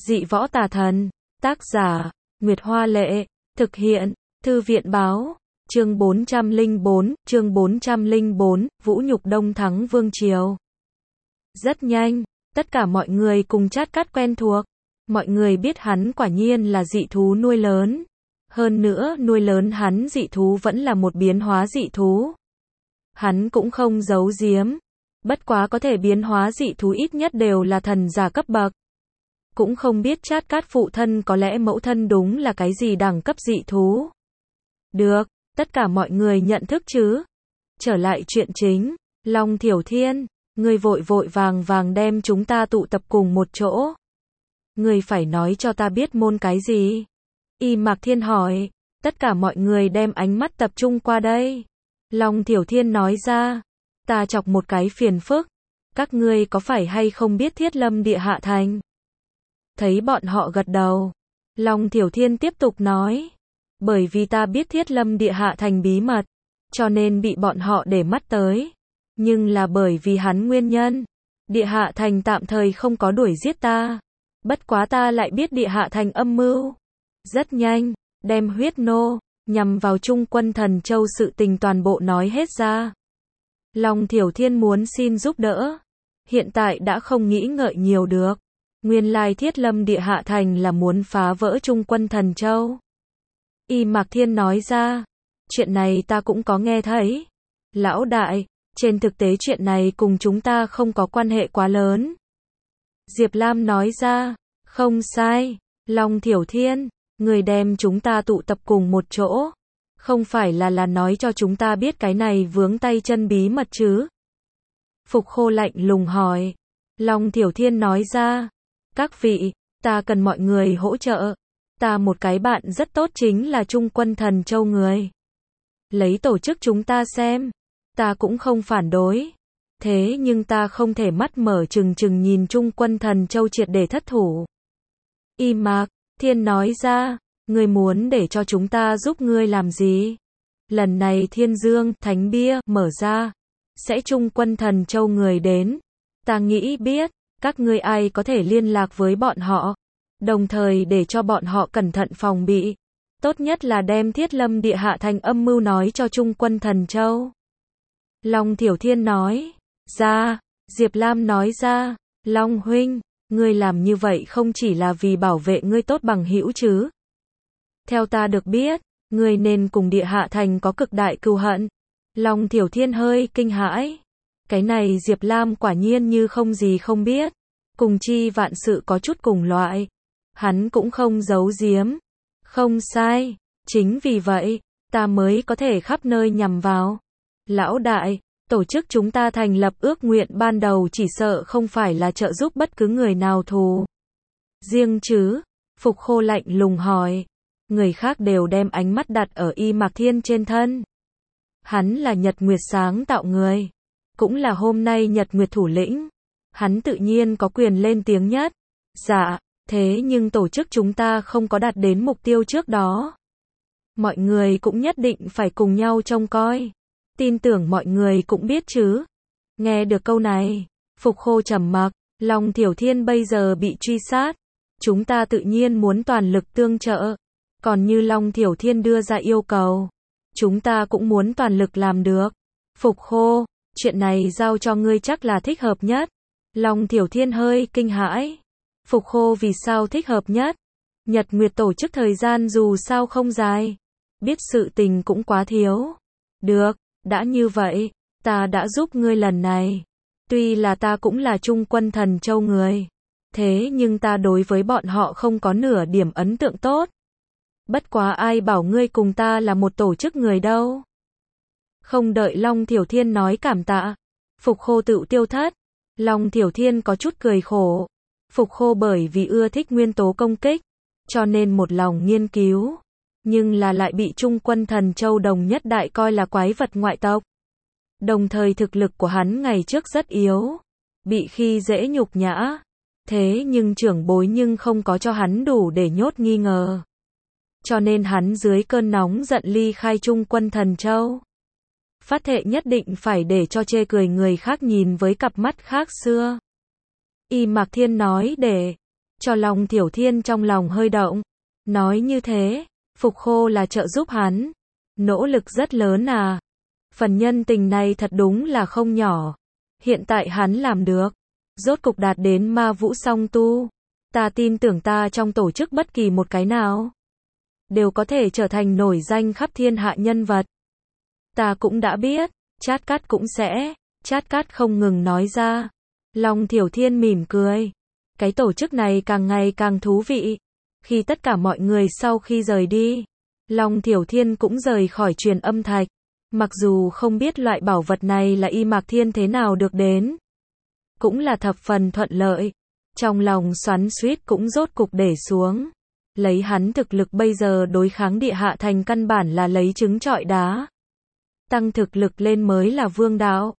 Dị võ tà thần. Tác giả, Nguyệt Hoa Lệ. Thực hiện, Thư viện Báo. Chương 404, Vũ Nhục Đông thắng Vương Triều. Rất nhanh, tất cả mọi người cùng Chát Cát quen thuộc. Mọi người biết hắn quả nhiên là dị thú nuôi lớn. Hơn nữa, nuôi lớn hắn dị thú vẫn là một biến hóa dị thú. Hắn cũng không giấu giếm. Bất quá có thể biến hóa dị thú ít nhất đều là thần giả cấp bậc. Cũng không biết Chát Cát phụ thân có lẽ mẫu thân đúng là cái gì đẳng cấp dị thú. Được, tất cả mọi người nhận thức chứ. Trở lại chuyện chính, Long Thiểu Thiên, ngươi vội vội vàng vàng đem chúng ta tụ tập cùng một chỗ. Ngươi phải nói cho ta biết môn cái gì? Y Mạc Thiên hỏi, tất cả mọi người đem ánh mắt tập trung qua đây. Long Thiểu Thiên nói ra, ta chọc một cái phiền phức. Các ngươi có phải hay không biết Thiết Lâm Địa Hạ Thành? Thấy bọn họ gật đầu, Long Thiểu Thiên tiếp tục nói, bởi vì ta biết Thiết Lâm Địa Hạ Thành bí mật, cho nên bị bọn họ để mắt tới. Nhưng là bởi vì hắn nguyên nhân, Địa Hạ Thành tạm thời không có đuổi giết ta. Bất quá ta lại biết Địa Hạ Thành âm mưu. Rất nhanh, đem huyết nô, nhằm vào Trung Quân Thần Châu sự tình toàn bộ nói hết ra. Long Thiểu Thiên muốn xin giúp đỡ. Hiện tại đã không nghĩ ngợi nhiều được. Nguyên lai Thiết Lâm Địa Hạ Thành là muốn phá vỡ Trung Quân Thần Châu. Y Mạc Thiên nói ra, chuyện này ta cũng có nghe thấy. Lão đại, trên thực tế chuyện này cùng chúng ta không có quan hệ quá lớn. Diệp Lam nói ra, không sai, Long Thiểu Thiên, người đem chúng ta tụ tập cùng một chỗ. Không phải là nói cho chúng ta biết cái này vướng tay chân bí mật chứ? Phục Khô lạnh lùng hỏi. Long Thiểu Thiên nói ra, các vị, ta cần mọi người hỗ trợ. Ta một cái bạn rất tốt chính là Trung Quân Thần Châu người. Lấy tổ chức chúng ta xem, ta cũng không phản đối. Thế nhưng ta không thể mắt mở trừng trừng nhìn Trung Quân Thần Châu triệt để thất thủ. Y Mạc Thiên nói ra, ngươi muốn để cho chúng ta giúp ngươi làm gì? Lần này Thiên Dương Thánh Bia mở ra, sẽ Trung Quân Thần Châu người đến. Ta nghĩ biết, các ngươi ai có thể liên lạc với bọn họ, đồng thời để cho bọn họ cẩn thận phòng bị. Tốt nhất là đem Thiết Lâm Địa Hạ Thành âm mưu nói cho Trung Quân Thần Châu. Long Thiểu Thiên nói ra. Diệp Lam nói ra, Long huynh, ngươi làm như vậy không chỉ là vì bảo vệ ngươi tốt bằng hữu chứ? Theo ta được biết, ngươi nên cùng Địa Hạ Thành có cực đại cừu hận. Long Thiểu Thiên hơi kinh hãi. Cái này Diệp Lam quả nhiên như không gì không biết. Cùng chi vạn sự có chút cùng loại. Hắn cũng không giấu giếm. Không sai, chính vì vậy, ta mới có thể khắp nơi nhằm vào. Lão đại, tổ chức chúng ta thành lập ước nguyện ban đầu chỉ sợ không phải là trợ giúp bất cứ người nào thù riêng chứ? Phục Khô lạnh lùng hỏi. Người khác đều đem ánh mắt đặt ở Y Mạc Thiên trên thân. Hắn là Nhật Nguyệt sáng tạo người, cũng là hôm nay Nhật Nguyệt thủ lĩnh. Hắn tự nhiên có quyền lên tiếng nhất. Dạ, thế nhưng tổ chức chúng ta không có đạt đến mục tiêu trước đó. Mọi người cũng nhất định phải cùng nhau trông coi. Tin tưởng mọi người cũng biết chứ. Nghe được câu này, Phục Khô trầm mặc. Long Thiểu Thiên bây giờ bị truy sát. Chúng ta tự nhiên muốn toàn lực tương trợ. Còn như Long Thiểu Thiên đưa ra yêu cầu, chúng ta cũng muốn toàn lực làm được. Phục Khô, chuyện này giao cho ngươi chắc là thích hợp nhất. Long Thiểu Thiên hơi kinh hãi. Phục Khô vì sao thích hợp nhất? Nhật Nguyệt tổ chức thời gian dù sao không dài. Biết sự tình cũng quá thiếu. Được, đã như vậy, ta đã giúp ngươi lần này. Tuy là ta cũng là Trung Quân Thần Châu người. Thế nhưng ta đối với bọn họ không có nửa điểm ấn tượng tốt. Bất quá ai bảo ngươi cùng ta là một tổ chức người đâu. Không đợi Long Thiểu Thiên nói cảm tạ, Phục Khô tự tiêu thất. Long Thiểu Thiên có chút cười khổ. Phục Khô bởi vì ưa thích nguyên tố công kích, cho nên một lòng nghiên cứu. Nhưng là lại bị Trung Quân Thần Châu đồng nhất đại coi là quái vật ngoại tộc. Đồng thời thực lực của hắn ngày trước rất yếu, bị khi dễ nhục nhã. Thế nhưng trưởng bối nhưng không có cho hắn đủ để nhốt nghi ngờ. Cho nên hắn dưới cơn nóng giận ly khai Trung Quân Thần Châu. Phát thệ nhất định phải để cho chê cười người khác nhìn với cặp mắt khác xưa. Y Mạc Thiên nói để cho Long Thiểu Thiên trong lòng hơi động. Nói như thế, Phục Khô là trợ giúp hắn. Nỗ lực rất lớn à. Phần nhân tình này thật đúng là không nhỏ. Hiện tại hắn làm được. Rốt cục đạt đến ma vũ song tu. Ta tin tưởng ta trong tổ chức bất kỳ một cái nào đều có thể trở thành nổi danh khắp thiên hạ nhân vật. Ta cũng đã biết, Chát Cát cũng sẽ. Chát Cát không ngừng nói ra. Long Thiểu Thiên mỉm cười. Cái tổ chức này càng ngày càng thú vị. Khi tất cả mọi người sau khi rời đi, Long Thiểu Thiên cũng rời khỏi truyền âm thạch. Mặc dù không biết loại bảo vật này là Y Mạc Thiên thế nào được đến, cũng là thập phần thuận lợi. Trong lòng xoắn xuýt cũng rốt cục để xuống. Lấy hắn thực lực bây giờ đối kháng địa hạ thành căn bản là lấy trứng trọi đá. Tăng thực lực lên mới là vương đạo.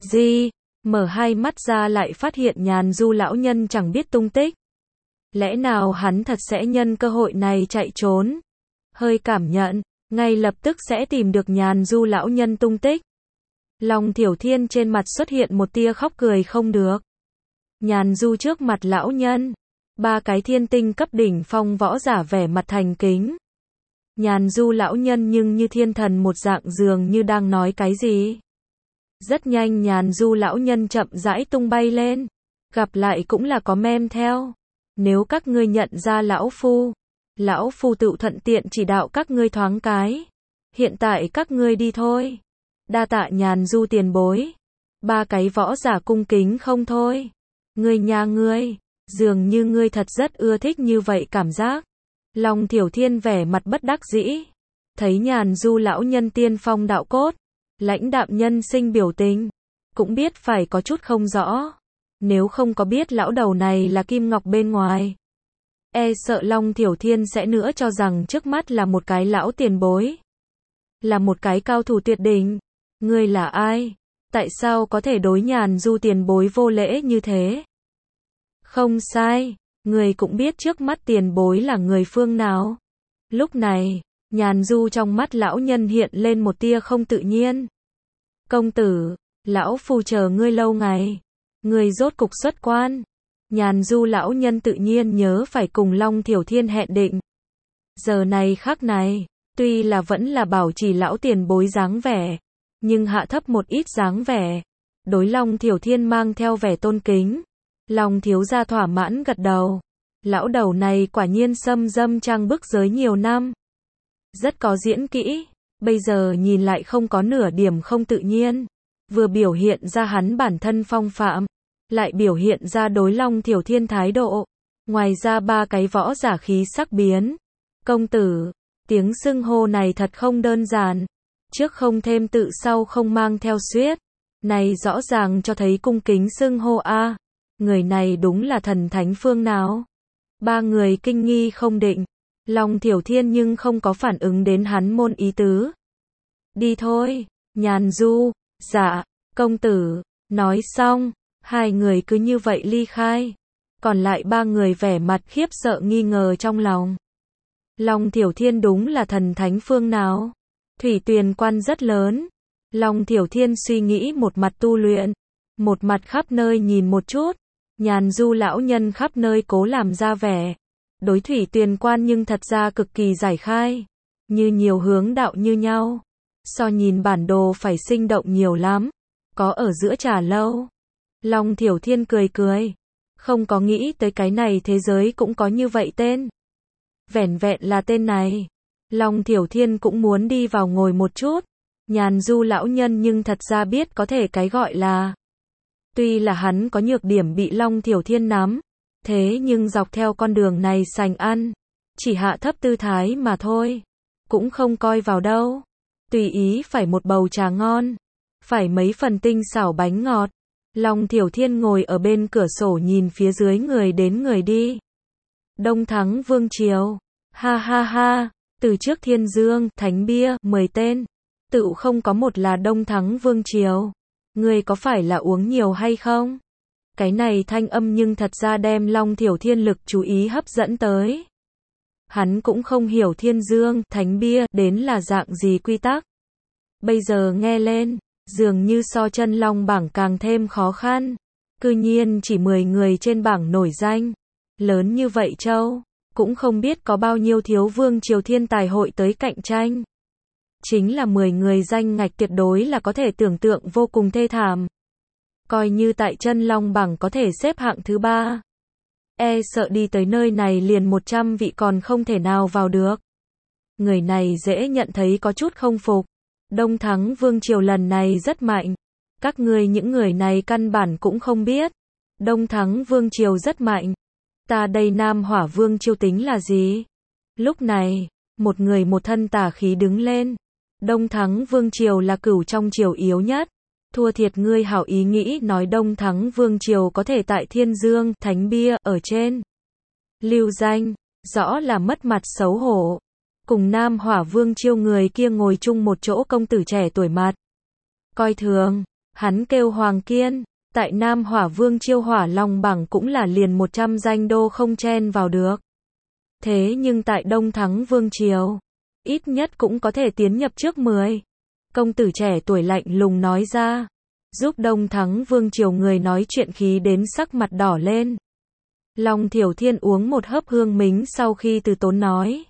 Mở hai mắt ra lại phát hiện Nhàn Du lão nhân chẳng biết tung tích. Lẽ nào hắn thật sẽ nhân cơ hội này chạy trốn? Hơi cảm nhận, ngay lập tức sẽ tìm được Nhàn Du lão nhân tung tích. Long Thiểu Thiên trên mặt xuất hiện một tia khóc cười không được. Nhàn Du trước mặt lão nhân, ba cái thiên tinh cấp đỉnh phong võ giả vẻ mặt thành kính. Nhàn Du lão nhân nhưng như thiên thần một dạng dường như đang nói cái gì. Rất nhanh Nhàn Du lão nhân chậm rãi tung bay lên. Gặp lại cũng là có mem theo. Nếu các ngươi nhận ra lão phu tự thuận tiện chỉ đạo các ngươi thoáng cái. Hiện tại các ngươi đi thôi. Đa tạ Nhàn Du tiền bối. Ba cái võ giả cung kính không thôi. Ngươi nhà ngươi, dường như ngươi thật rất ưa thích như vậy cảm giác. Long Thiểu Thiên vẻ mặt bất đắc dĩ. Thấy Nhàn Du lão nhân tiên phong đạo cốt, lãnh đạm nhân sinh biểu tình, cũng biết phải có chút không rõ. Nếu không có biết lão đầu này là kim ngọc bên ngoài, e sợ Long Thiểu Thiên sẽ nữa cho rằng trước mắt là một cái lão tiền bối, là một cái cao thủ tuyệt đỉnh. Ngươi là ai? Tại sao có thể đối Nhàn Du tiền bối vô lễ như thế? Không sai, người cũng biết trước mắt tiền bối là người phương nào. Lúc này, Nhàn Du trong mắt lão nhân hiện lên một tia không tự nhiên. Công tử, lão phu chờ ngươi lâu ngày. Ngươi rốt cục xuất quan. Nhàn Du lão nhân tự nhiên nhớ phải cùng Long Thiểu Thiên hẹn định. Giờ này khắc này, tuy là vẫn là bảo trì lão tiền bối dáng vẻ, nhưng hạ thấp một ít dáng vẻ. Đối Long Thiểu Thiên mang theo vẻ tôn kính. Long thiếu gia thỏa mãn gật đầu. Lão đầu này quả nhiên xâm dâm trang bức giới nhiều năm. Rất có diễn kỹ. Bây giờ nhìn lại không có nửa điểm không tự nhiên. Vừa biểu hiện ra hắn bản thân phong phạm, lại biểu hiện ra đối Long Thiểu Thiên thái độ. Ngoài ra ba cái võ giả khí sắc biến. Công tử, tiếng xưng hô này thật không đơn giản. Trước không thêm tự sau không mang theo xuyết. Này rõ ràng cho thấy cung kính xưng hô a. Người này đúng là thần thánh phương nào? Ba người kinh nghi không định. Long Thiểu Thiên nhưng không có phản ứng đến hắn môn ý tứ. Đi thôi, Nhàn Du. Dạ, công tử. Nói xong, hai người cứ như vậy ly khai. Còn lại ba người vẻ mặt khiếp sợ nghi ngờ trong lòng. Long Thiểu Thiên đúng là thần thánh phương nào? Thủy Tuyền quan rất lớn. Long Thiểu Thiên suy nghĩ một mặt tu luyện, một mặt khắp nơi nhìn một chút. Nhàn Du lão nhân khắp nơi cố làm ra vẻ đối Thủy Tuyền quan nhưng thật ra cực kỳ giải khai, như nhiều hướng đạo như nhau. So nhìn bản đồ phải sinh động nhiều lắm. Có ở giữa trà lâu. Long Thiểu Thiên cười cười. Không có nghĩ tới cái này thế giới cũng có như vậy tên. Vẻn vẹn là tên này. Long Thiểu Thiên cũng muốn đi vào ngồi một chút. Nhàn Du lão nhân nhưng thật ra biết có thể cái gọi là. Tuy là hắn có nhược điểm bị Long Thiểu Thiên nắm, thế nhưng dọc theo con đường này sành ăn, chỉ hạ thấp tư thái mà thôi, cũng không coi vào đâu. Tùy ý phải một bầu trà ngon, phải mấy phần tinh xảo bánh ngọt. Long Thiểu Thiên ngồi ở bên cửa sổ nhìn phía dưới người đến người đi. Đông Thắng Vương Triều, ha ha ha, từ trước Thiên Dương, Thánh Bia, 10 tên, tự không có một là Đông Thắng Vương Triều. Ngươi có phải là uống nhiều hay không? Cái này thanh âm nhưng thật ra đem Long Thiểu Thiên lực chú ý hấp dẫn tới. Hắn cũng không hiểu Thiên Dương, Thánh Bia đến là dạng gì quy tắc. Bây giờ nghe lên, dường như so chân long bảng càng thêm khó khăn. Cư nhiên chỉ 10 người trên bảng nổi danh. Lớn như vậy châu, cũng không biết có bao nhiêu thiếu vương triều thiên tài hội tới cạnh tranh. Chính là 10 người danh ngạch tuyệt đối là có thể tưởng tượng vô cùng thê thảm. Coi như tại chân long bảng có thể xếp hạng thứ 3. E sợ đi tới nơi này liền 100 vị còn không thể nào vào được. Người này dễ nhận thấy có chút không phục. Đông Thắng Vương Triều lần này rất mạnh. Các ngươi những người này căn bản cũng không biết. Đông Thắng Vương Triều rất mạnh. Ta đây Nam Hỏa Vương Triều tính là gì? Lúc này, một người một thân tà khí đứng lên. Đông Thắng Vương Triều là cửu trong triều yếu nhất. Thua thiệt ngươi hảo ý nghĩ nói Đông Thắng Vương Triều có thể tại Thiên Dương, Thánh Bia, ở trên. Lưu danh, rõ là mất mặt xấu hổ. Cùng Nam Hỏa Vương Triều người kia ngồi chung một chỗ công tử trẻ tuổi mặt. Coi thường, hắn kêu Hoàng Kiên, tại Nam Hỏa Vương Triều Hỏa Long bảng cũng là liền 100 danh đô không chen vào được. Thế nhưng tại Đông Thắng Vương Triều, ít nhất cũng có thể tiến nhập trước 10. Công tử trẻ tuổi lạnh lùng nói ra, giúp Đông Thắng Vương Triều người nói chuyện khí đến sắc mặt đỏ lên. Long Thiểu Thiên uống một hớp hương mính sau khi từ tốn nói.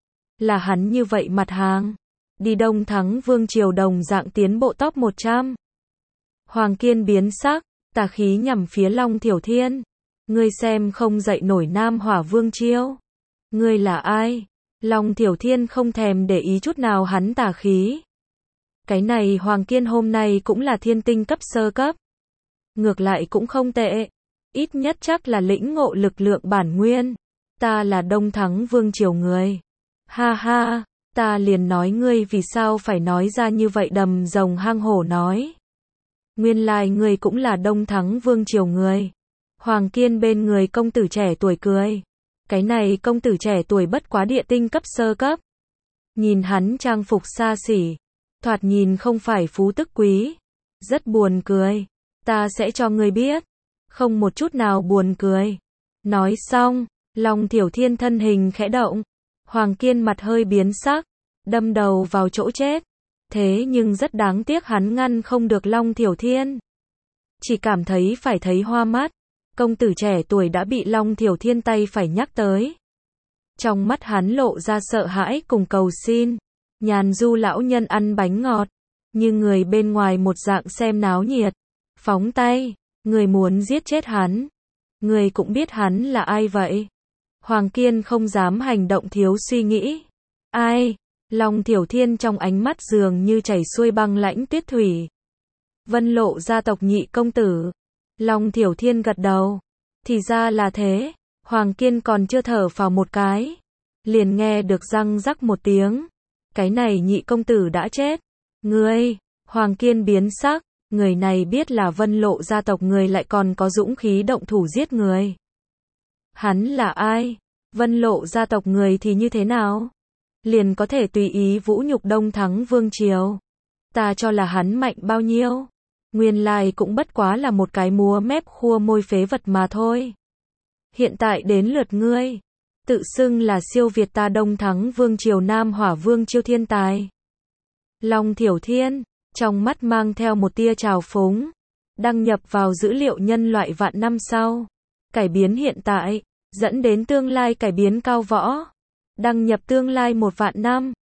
Là hắn như vậy mặt hàng. Đi Đông Thắng Vương Triều đồng dạng tiến bộ top 100. Hoàng Kiên biến sắc, tà khí nhằm phía Long Thiểu Thiên. Ngươi xem không dậy nổi Nam Hỏa Vương Triều. Ngươi là ai? Long Thiểu Thiên không thèm để ý chút nào hắn tà khí. Cái này Hoàng Kiên hôm nay cũng là thiên tinh cấp sơ cấp. Ngược lại cũng không tệ. Ít nhất chắc là lĩnh ngộ lực lượng bản nguyên. Ta là Đông Thắng Vương Triều người. Ha ha, ta liền nói ngươi vì sao phải nói ra như vậy đầm rồng hang hổ nói. Nguyên lai ngươi cũng là Đông Thắng Vương Triều người. Hoàng Kiên bên người công tử trẻ tuổi cười. Cái này công tử trẻ tuổi bất quá địa tinh cấp sơ cấp. Nhìn hắn trang phục xa xỉ. Thoạt nhìn không phải phú tức quý. Rất buồn cười. Ta sẽ cho ngươi biết. Không một chút nào buồn cười. Nói xong, Long Thiểu Thiên thân hình khẽ động. Hoàng Kiên mặt hơi biến sắc. Đâm đầu vào chỗ chết. Thế nhưng rất đáng tiếc hắn ngăn không được Long Thiểu Thiên. Chỉ cảm thấy phải thấy hoa mắt. Công tử trẻ tuổi đã bị Long Thiểu Thiên tay phải nhắc tới. Trong mắt hắn lộ ra sợ hãi cùng cầu xin. Nhàn Du lão nhân ăn bánh ngọt. Như người bên ngoài một dạng xem náo nhiệt. Phóng tay. Người muốn giết chết hắn. Người cũng biết hắn là ai vậy. Hoàng Kiên không dám hành động thiếu suy nghĩ. Ai? Long Thiểu Thiên trong ánh mắt dường như chảy xuôi băng lãnh tuyết thủy. Vân Lộ gia tộc nhị công tử. Long Thiểu Thiên gật đầu. Thì ra là thế. Hoàng Kiên còn chưa thở phào một cái. Liền nghe được răng rắc một tiếng. Cái này nhị công tử đã chết. Ngươi, Hoàng Kiên biến sắc. Người này biết là Vân Lộ gia tộc người lại còn có dũng khí động thủ giết người. Hắn là ai? Vân Lộ gia tộc người thì như thế nào? Liền có thể tùy ý vũ nhục Đông Thắng Vương Triều. Ta cho là hắn mạnh bao nhiêu? Nguyên lai cũng bất quá là một cái múa mép khua môi phế vật mà thôi. Hiện tại đến lượt ngươi. Tự xưng là siêu việt ta Đông Thắng Vương Triều Nam Hỏa Vương Triều thiên tài. Long Thiểu Thiên, trong mắt mang theo một tia trào phúng. Đăng nhập vào dữ liệu nhân loại vạn năm sau. Cải biến hiện tại, dẫn đến tương lai cải biến cao võ. Đăng nhập tương lai 1 vạn năm.